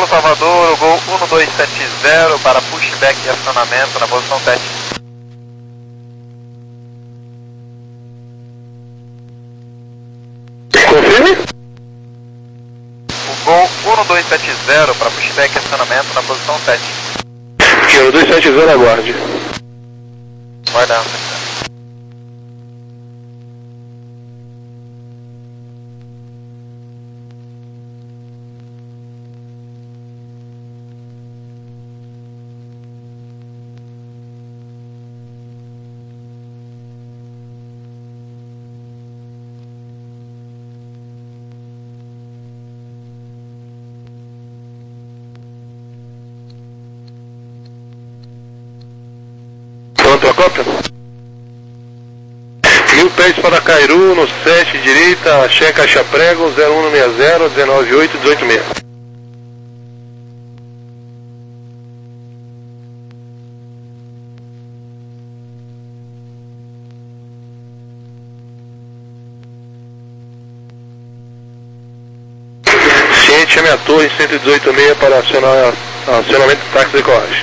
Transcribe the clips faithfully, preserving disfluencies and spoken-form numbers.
Gol Salvador, o Gol um dois sete zero para pushback e acionamento na posição sete. Confirme? O Gol um dois sete zero para pushback e acionamento na posição sete. um dois sete zero, aguarde. Guardando. Pronto a cópia? Mil pés para Cairu, no sete, direita, Axé Caixa Prego, zero um seis zero, um nove oito, um oito seis. Ciente, chame a torre cento e dezoito seis para acionar, acionamento de táxi de decolagem.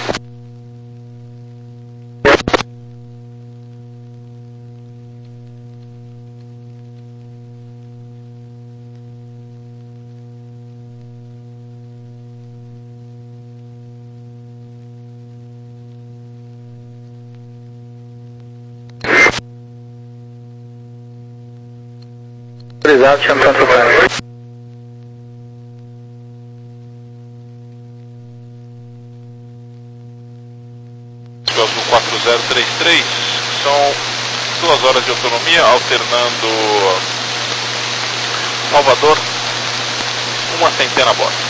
Autorizado, chama para trocar. Azul quatro zero três três, são duas horas de autonomia, alternando Salvador, uma centena a bordo.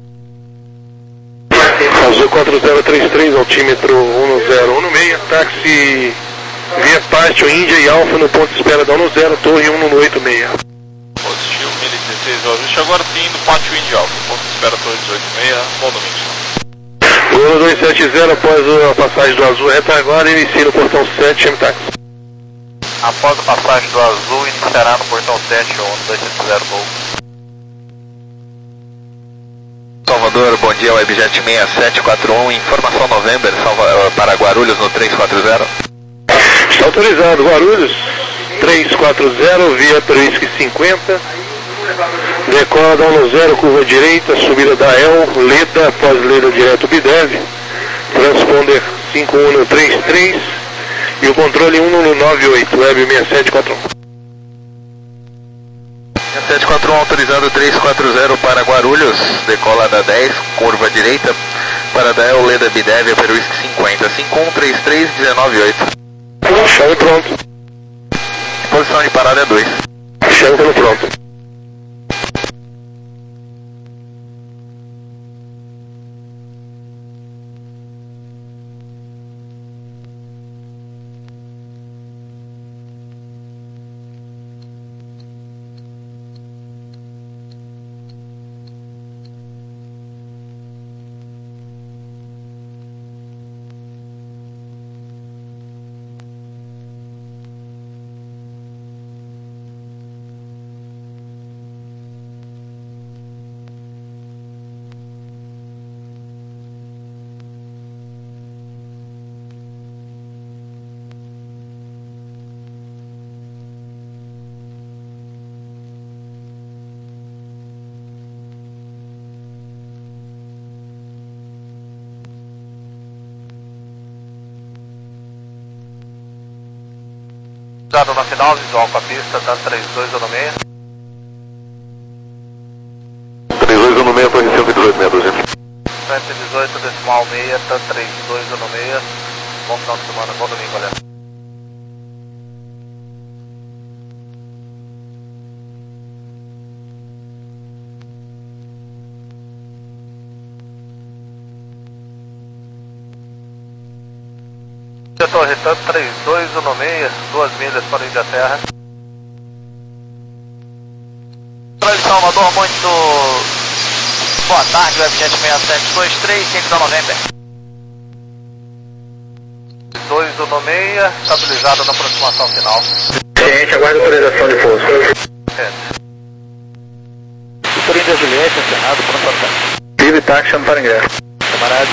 Azul quatro zero três três, altímetro um zero um seis, táxi via Pátio Índia e Alfa no ponto de espera da um zero, torre um oito seis. Positivo, mil e dezesseis, o ajuste agora indo Pátio Índia Alfa, ponto de espera torre dezoito seis, bom domingo. Gol dois sete zero, após a passagem do Azul retaguarda, inicia no portão sete, chame táxi. Após a passagem do Azul, iniciará no portão sete, um dois sete zero, Gol. Salvador, bom dia, Webjet seis sete quatro um, informação November, Salva, para Guarulhos no três quatro zero. Está autorizado, Guarulhos, três quatro zero, via Peruísque cinquenta, decola da um zero, curva direita, subida da El, Leda, após Leda direto Bidev, transponder cinco um três três e o controle um um nove oito, Web seis sete quatro um. seis sete quatro um autorizado três quatro zero para Guarulhos, decola da dez, curva direita, para da El, Leda Bidev, Peruísque cinquenta, cinco um três três um nove oito. Chave pronto. Posição de parada é dois. Chave pelo pronto. Dado na final, visual com a pista, tá três dois um seis. três dois um seis, torre cento e dezoito, meia dúzia. cento e dezoito, decimal seis, tá três dois um seis. Bom final de semana, bom domingo, galera. Torre, tanto três dois um seis, duas milhas para o Inglaterra. Para Salvador, muito boa tarde, Webjet seis sete dois três, cinco da November. dois um seis, estabilizado na aproximação final. Ciente, aguarda autorização de pouso. É. Vitorino da Juliette, encerrado, pronto para cá. Vive táxi para ingresso. Camarada.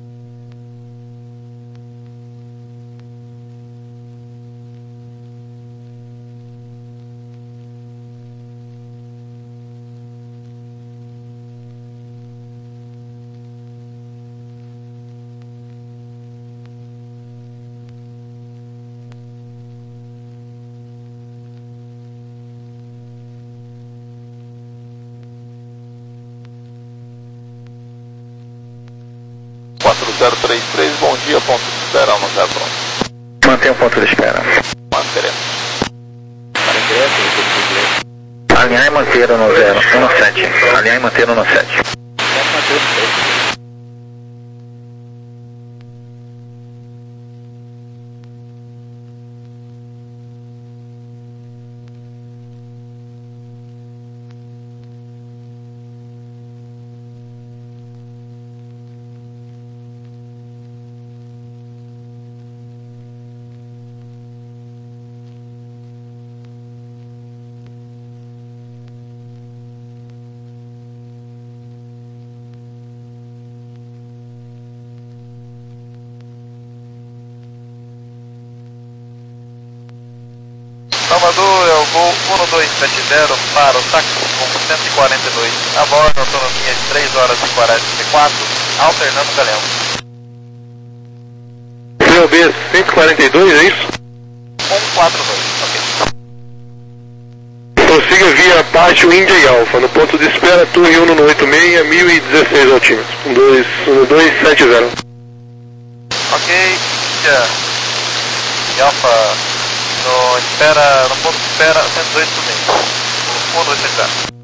quatro zero três três, bom dia, ponto de espera no zero pronto. Mantenha o ponto de espera. Manteremos. Para ingresso, ingresso. Alinhar e manter no zero, um no sete. Alinhar e manter no sete. Deve manter o sete. Salvador, é o voo um dois sete zero para o táxi com cento e quarenta e dois, a bordo, autonomia de três horas e quarenta e quatro, alternando Galhão. C O B cento e quarenta e dois, é isso? um quatro dois, ok. Prossiga via Pátio Índia e Alfa, no ponto de espera, Torre Uno oito seis, mil e dezesseis altímetros, um dois sete zero. Ok, Índia e Alfa, no, espera, no ponto de espera, cento e dois por meio, um dois sete zero.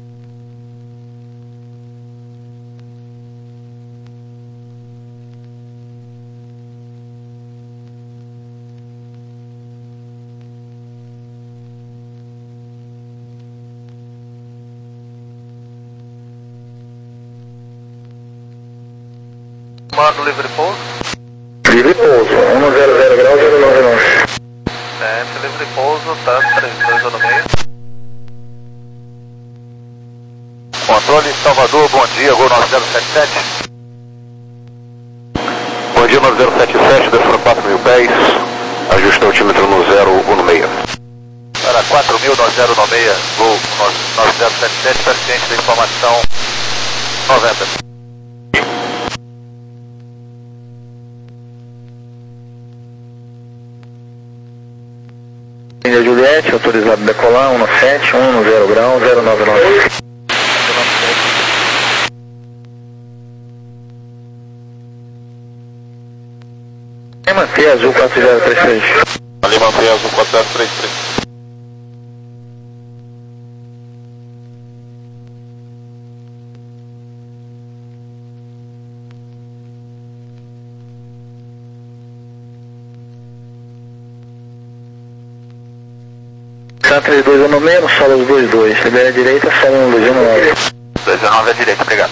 Comando livre pouso. Livre pouso, um zero zero grau, zero nove nove. Certo, livre pouso, tá, três dois no meio. Controle Salvador, bom dia, voo nove zero sete sete. Bom dia, nove zero sete sete, descendo quatro mil pés, ajuste o altímetro no zero um seis. Para quatro mil noventa e seis, voo nove zero sete sete, persistente da informação noventa. Índia Juliette, autorizado a decolar, um no sete, um no zero grau, zero nove nove. Quem manter azul quatro zero três três? Ali mantém azul quatro zero três três. três dois no meio, solo os dois dois. Libera a direita, solo um dois nove. dois nove à direita, obrigado.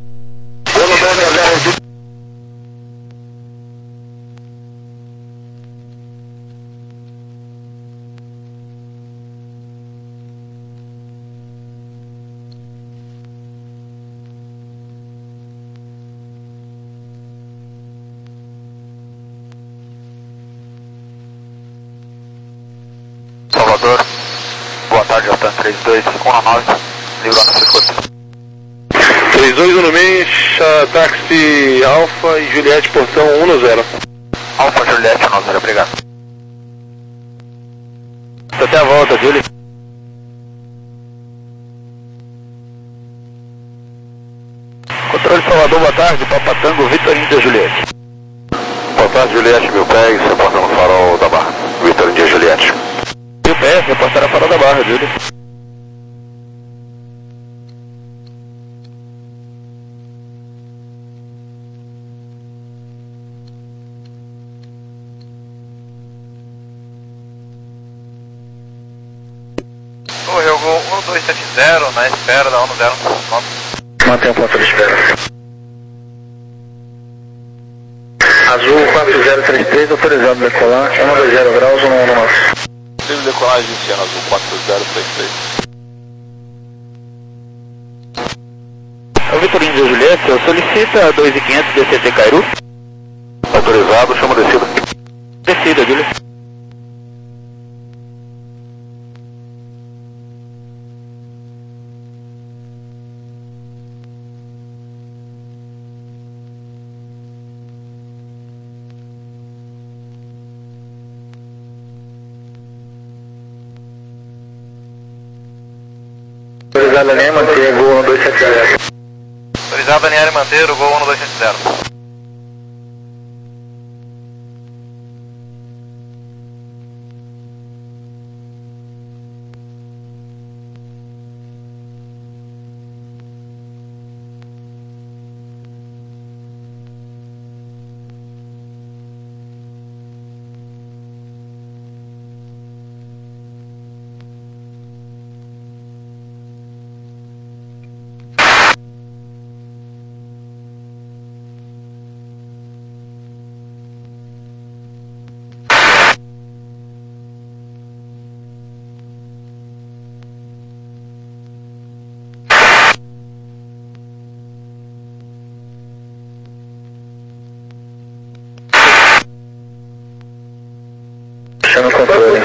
Salvador, boa tarde, Altan três dois um nove, livrando a escuta. três dois no meio, táxi Alfa e Juliette, portão um zero. Alfa Juliette um zero, obrigado. Até a volta, Júlio. Controle Salvador, boa tarde, Papatango, Vitor Índia Juliette. Boa tarde, Juliette, mil pés, reportando o farol da Barra. Vitor Índia Juliette. Mil pés, reportar a farol da Barra, Júlio. Correu gol um dois sete zero, na espera da um zero nove. Mantém o ponto de espera. Azul quatro zero três três, autorizado a decolar, um dois zero graus, um no nosso. Livre decolagem em Siena Azul quatro zero três três. Alfa India Julieta, solicita dois mil e quinhentos D C T Cairu. Autorizado, chama descida. Descida, Julieta. Autorizado a linha manter, Gol um dois sete zero. Autorizado a linha e manter o Gol um dois sete zero. Chama o controle.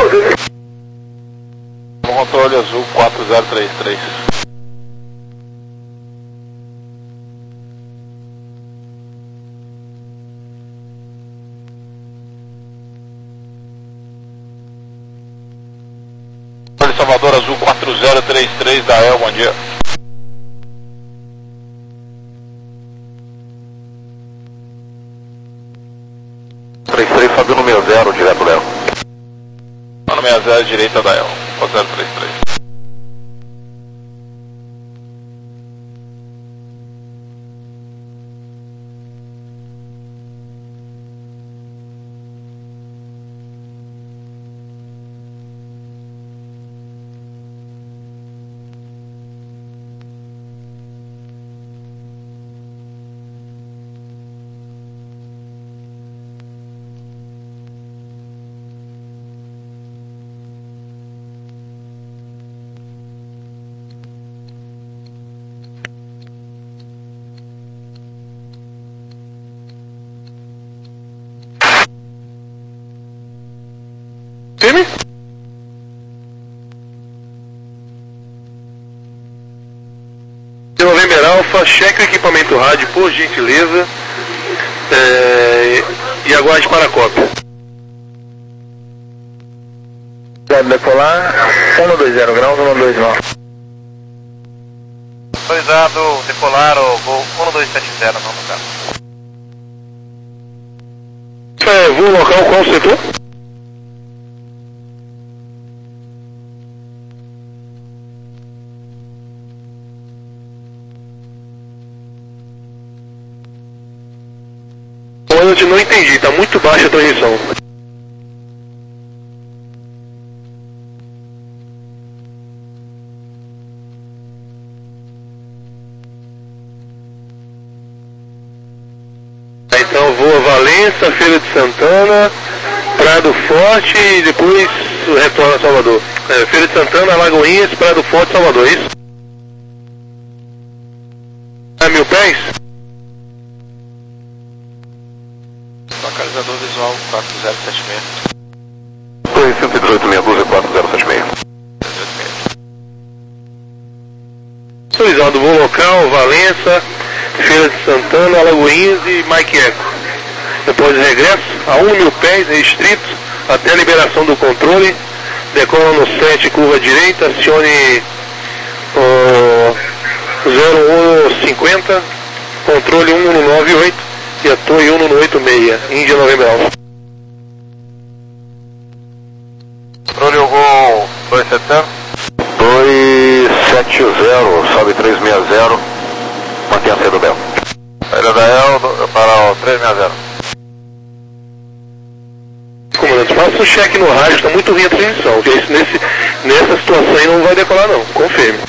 Controle azul quatro zero três três. Salvador azul quatro zero três três da E L, bom dia. três três, sobe no meio zero, direto Léo. No meio zero, direita da E L, quatro zero três três. Firme? November Alpha, cheque o equipamento rádio, por gentileza, é, e aguarde para a cópia. Deve decolar, um dois zero graus, um dois nove. Autorizado decolar o Gol um dois sete zero, não no caso. É, voo local, qual o setor? Eu não entendi, está muito baixa a transmissão. Então voa Valença, Feira de Santana, Prado Forte e depois retorna a Salvador. É, Feira de Santana, Lagoinhas, Prado Forte, Salvador, é isso? É mil pés? Localizador visual quatro zero sete seis. Foi cento e dezoito, meia dúzia, quatro zero sete seis. Autorizado voo local, Valença, Feira de Santana, Alagoinhas e Mike Eco. Depois de regresso, a um mil pés, restrito, até a liberação do controle. Decola no sete, curva direita, acione o zero um cinquenta, controle um um nove oito. E a torre um no oito seis, Índia November Alpha. Controle o Gol dois sete zero. dois sete zero, sobe três seis zero, mantém a C do Bel. Saída da E L para o três seis zero. Comandante, faça um cheque no rádio, está muito ruim a transmissão, porque isso nesse, nessa situação aí não vai decolar não, confirme.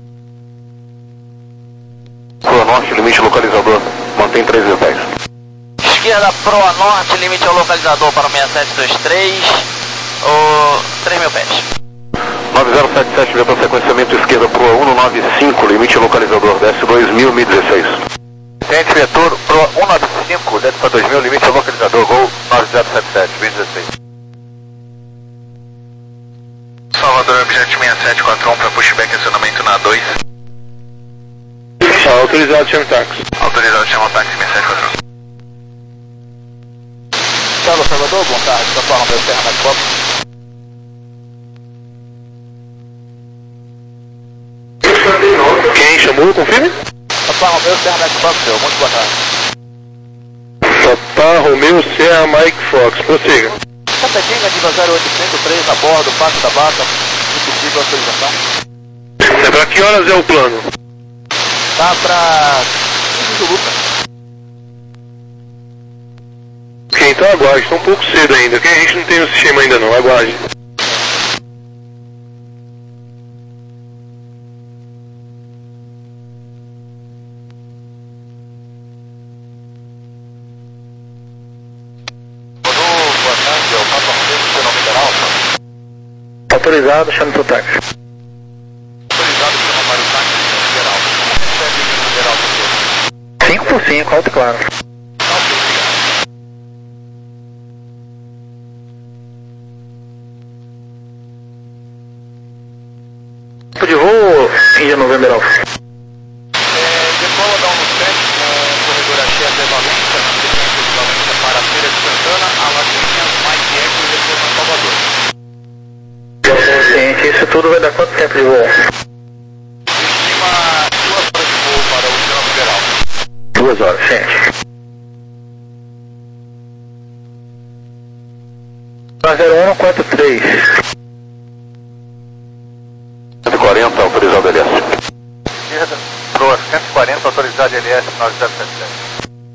Pro norte, limite localizador, mantém três mil pés. Esquerda proa norte, limite ao localizador para o seis sete dois três, o três mil pés. nove zero sete sete, vento sequenciamento esquerda Proa cento e noventa e cinco, limite localizador, desce dois mil, M dezesseis. Tente vetor Proa cento e noventa e cinco, desce para dois mil, limite localizador, Gol nove zero sete sete, M dezesseis. Salvador, objeto sessenta e sete quatro um para pushback, acionamento na dois. Autorizado, chama táxi. Autorizado, chama táxi, sessenta e sete quatro um. Salve, Salvador, boa tarde. Papa Romeu Serra Mike Fox. Quem chamou, confirme? Papa Romeu Serra Mike Fox, seu. Muito boa tarde. Papa Romeu Serra Mike Fox, prossiga. Capetinga, nível zero oito cinco três, a bordo, Passo da Bata, impossível autorização. É pra que horas é o plano? Tá pra... quinze do Lucas. Ok, então aguarde, está um pouco cedo ainda, que a gente não tem no sistema ainda não, aguarde. Boa tarde, é o Papa Romeu do Serão Mineral. Autorizado, chame seu táxi. Autorizado pelo Mário Táxi do Mineral. Recebe o Mineral do seu. cinco por cinco, alto e claro. De voo, Índia November Alpha. É, decola da um sete com corredor Axé até Valência, sequência de Valência para a Feira de Santana, Alagoinha, Mike Eco e retorno a Salvador. Gente, isso tudo vai dar quanto tempo de voo? Estima duas horas de voo para o Oceano Federal. Duas horas, gente. zero um quatro três. cento e quarenta, autorizado L S. Esquerda, Proa cento e quarenta, autorizado L S nove zero sete sete.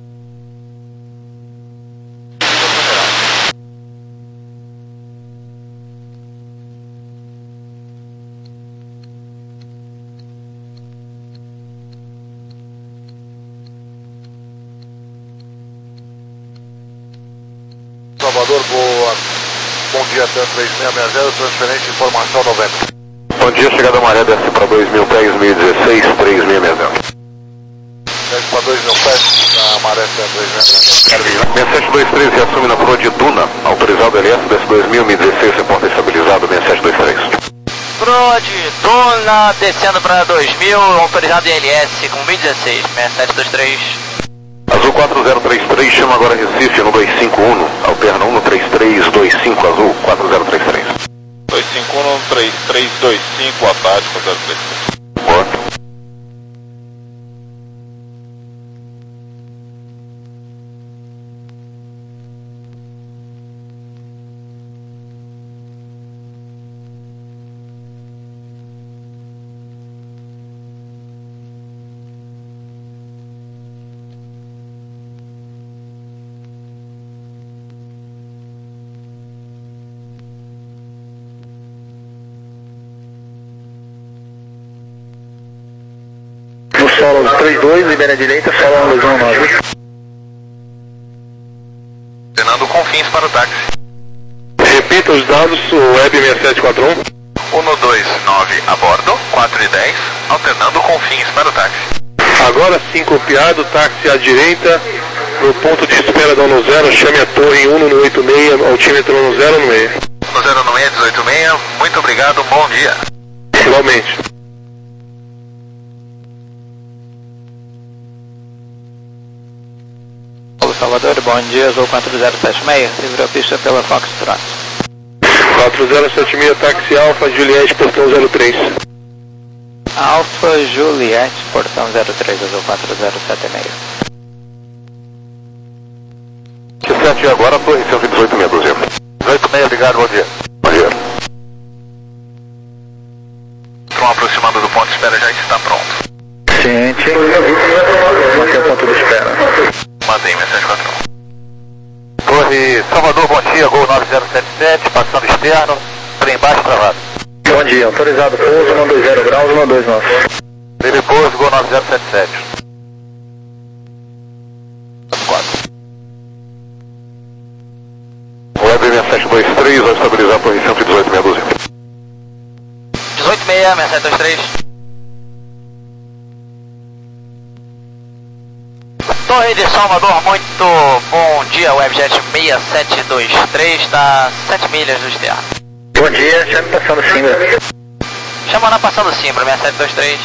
Salvador, boa. Bom dia, TAM três seis seis zero, transferência de informação noventa. Bom dia, chegada a maré, desce para dois mil pés, mil e dezesseis, três seis seis zero. Desce para dois mil pés, na maré TAM três seis seis zero. seis sete dois três, reassume na proa de Duna, autorizado L S, desce dois mil, mil e dezesseis, reporta estabilizado, seis sete dois três. Proa de Duna, descendo para dois mil, autorizado em L S com mil e dezesseis, seis sete dois três. Azul quatro zero três três, chama agora Recife no dois cinco um, alterna um no três três dois cinco, Azul quatro zero três três. dois cinco um três três dois cinco, Atlântico zero três três. Boa. Solo três dois, libera a direita, solo dois um nove. Fernando Confins para o táxi. Repita os dados, o Web seis sete quatro um. um dois nove a bordo, quatro e dez, alternando Confins para o táxi. Agora sim copiado, táxi à direita, no ponto de espera da ONU zero, chame a torre um no oito seis, altímetro ONU zero no meio. um zero no seis, dezoito seis, muito obrigado, bom dia. Igualmente. Salvador, bom dia, Azul quatro zero sete seis, livre a pista pela Foxtrot. quatro zero sete seis, táxi Alfa, Juliette, portão zero três. Alfa Juliette, portão zero três, Azul quatro zero sete seis. Q sete agora, torre cento e dezoito, meia dúzia. dezoito seis, obrigado, bom dia. Bom dia. Tron aproximando do ponto de espera já está pronto. Ciente. Manter o ponto de espera. Mantém, seis sete quatro um. Torre Salvador, bom dia, Gol nove zero sete sete, passando externo, trem baixo travado. Bom dia, autorizado pouso, um dois zero graus, um dois nove. Livre pouso, Gol nove zero sete sete. quatro. Web seis sete dois três, vai estabilizar a torre cento e dezoito, meia dúzia. dia, seis sete dois três. Torre de Salvador, muito bom dia, Webjet seis sete dois três, está sete milhas do externo. Bom dia, chame passando Simbra. Chamando passando Simbra, seis sete dois três.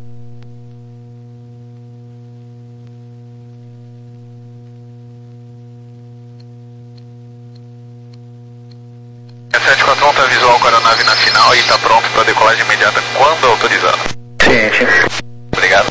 sete quatro um está visual com a aeronave na final e está pronto para decolagem imediata quando autorizado. Ciente. Obrigado.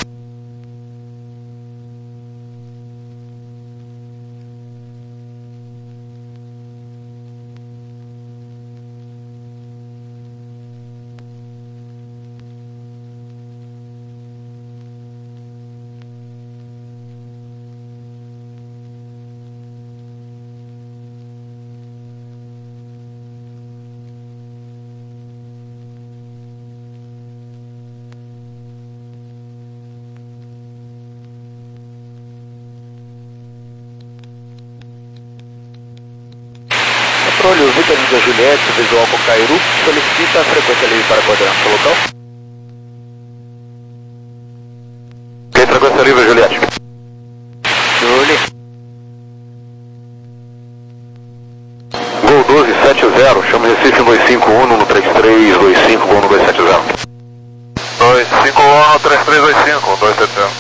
Controle, o Vitor da Juliette, visual com Cairu, solicita a frequência livre para coordenação local. Ok, frequência livre, Juliette. Julie. Gol doze sete zero, chama Recife um dois cinco um no três três dois cinco, gol no dois sete zero. dois cinco um, três três dois cinco, dois sete zero.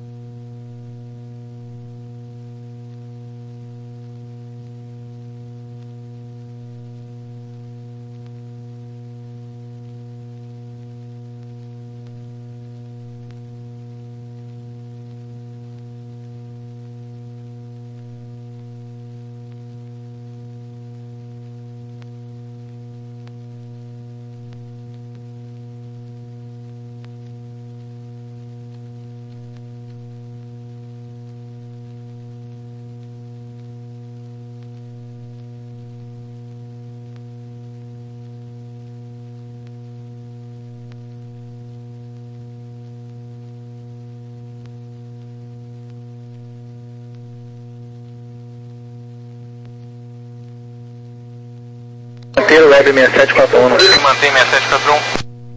Manter o Web seis sete quatro um. Mantém seis sete quatro um.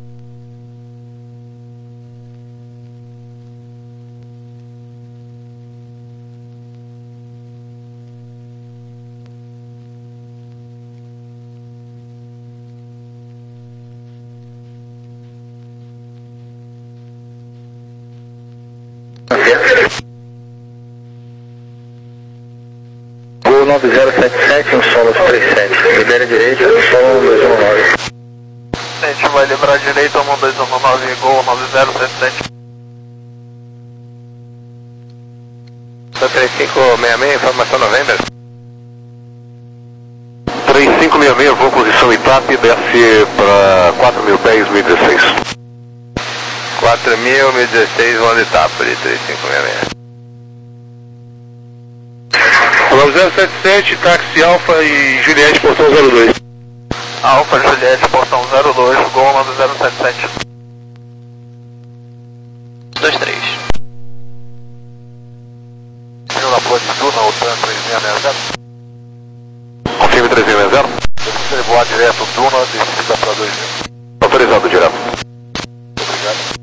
Gol nove zero sete sete, um solo três sete. Libera direita, solo um dois um nove. A gente vai liberar direito, um dois um nove, gol nove zero sete sete. três cinco seis seis, informação November. três cinco seis seis, voo posição Itape, desce para quatro mil pés, mil e dezesseis. quatro mil, mil e dezesseis, voo de Itápolis, três cinco seis seis. nove zero sete sete, táxi Alfa e Juliette, portão zero dois. Alfa Juliette, portão zero dois, gol nove zero sete sete. dois três. Viu na Pode Duna, o TAN três seis seis zero. Confirme três seis seis zero. Se ele voar direto Duna, descida para dois mil. Autorizado direto. Obrigado.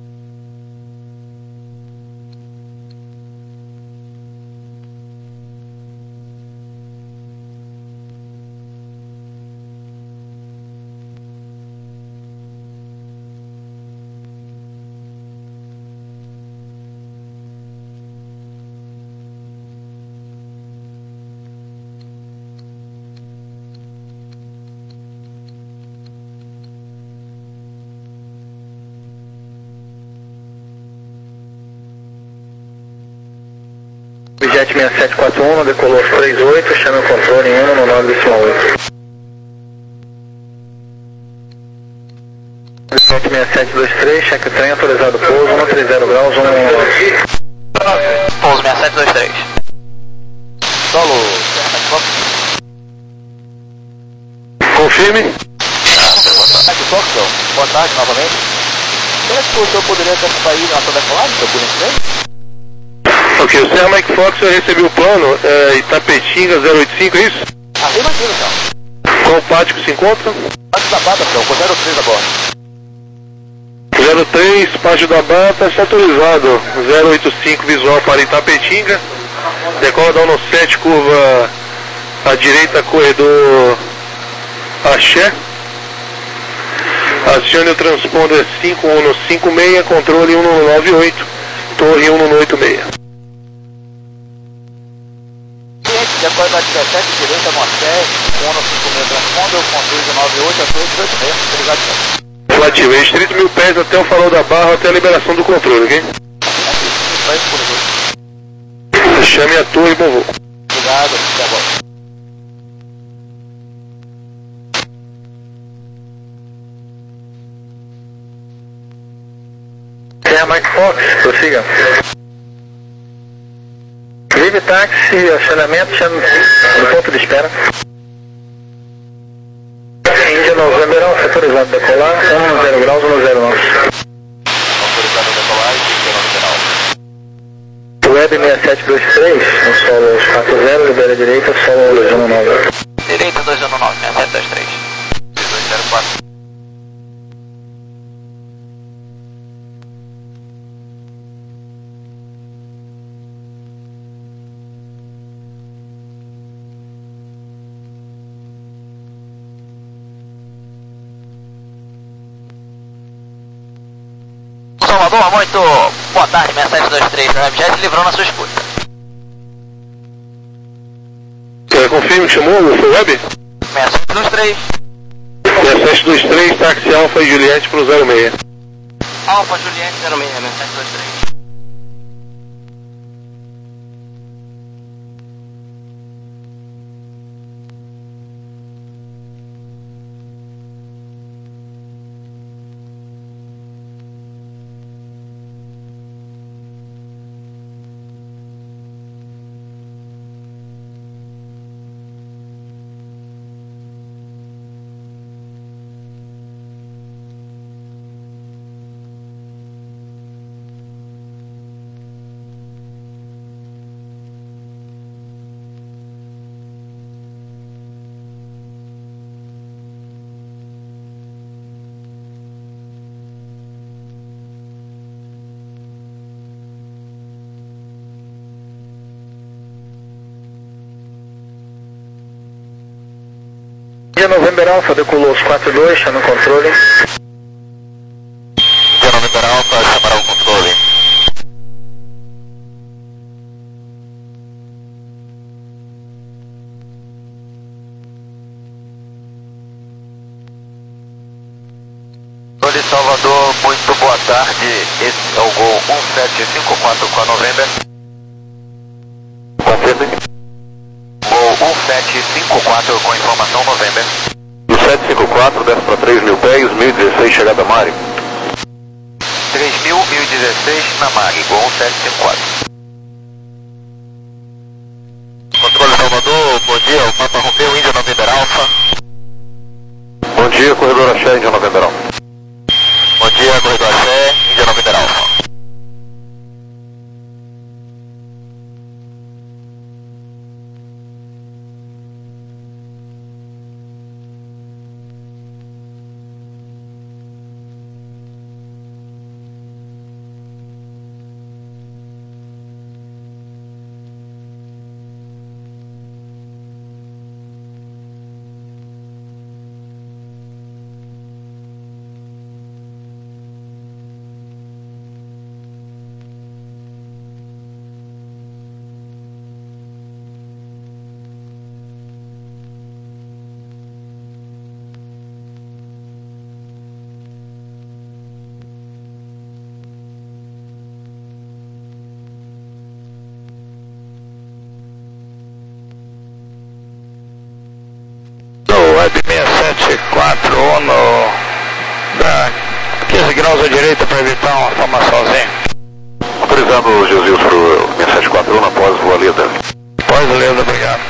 Jet seis sete quatro um, decolou aos três oito, chame o controle em um no nove oito. Jet seis sete dois três, cheque trem, autorizado pouso, um três zero graus, um Pouso seis sete dois três. Solo. Confirme. Boa tarde novamente. Será que o senhor poderia sair na sua decolagem, seu conhecimento? Ok, o senhor Mike Fox, eu recebi o plano, é, Itapetinga zero oito cinco, é isso? Ah, imagina, então. Qual pátio que se encontra? Antes da bata, então, com zero três a bordo. zero três, Págio da Bata, está autorizado. zero oito cinco, visual para Itapetinga. Decola da sete, curva à direita, corredor Axé. Acione o transponder cinco um cinco seis, controle um nove oito, torre um oito seis. Depois da dezessete, direita, Morcé, um cinco seis, transponder, controle um nove oito, a torre dezoito seis, obrigado. Flativei, trinta mil pés até o farol da barra, até a liberação do controle, ok? Chame a torre e bom voo. Obrigado, até agora. É Mike Fox, prossiga. Livre táxi, acionamento, chame no ponto de espera. Índia November, autorizado a decolar, um zero graus, um zero nove. Autorizado a decolar, Índia November. Web seis sete dois três, no solo quatro zero, libera direita, solo dois um nove. Direita dois um nove, seis sete dois três. dois zero quatro. Salvador, muito boa tarde, seis sete dois três, Webjet livrou na sua escuta. Você confirma que chamou o Web? seis sete dois três. seis sete dois três, táxi Alfa e Juliette pro zero seis. Alfa Juliette zero seis, seis sete dois três. November Alpha, decolou os quatro dois, chama o controle. November Alpha, chamará o controle. Oi, Salvador, muito boa tarde. Esse é o Gol um sete cinco quatro com a November. Confirme. Gol um sete cinco quatro com informação November. O sete cinco quatro, desce para três mil pés, mil e dezesseis, chegada a Mari. três mil, mil e dezesseis na Mari, Gol um sete cinco quatro. Controle Salvador, bom dia, o Papa rompeu, Índia November Alpha. Bom dia, corredor Axé, Índia November Alpha. Bom dia, corredor Axé, Índia November Alpha. Web seis sete quatro Uno, dá quinze graus à direita para evitar uma formaçãozinha. Autorizado, Jesus, para o seis sete quatro Uno após o Leda. Após o Leda, obrigado.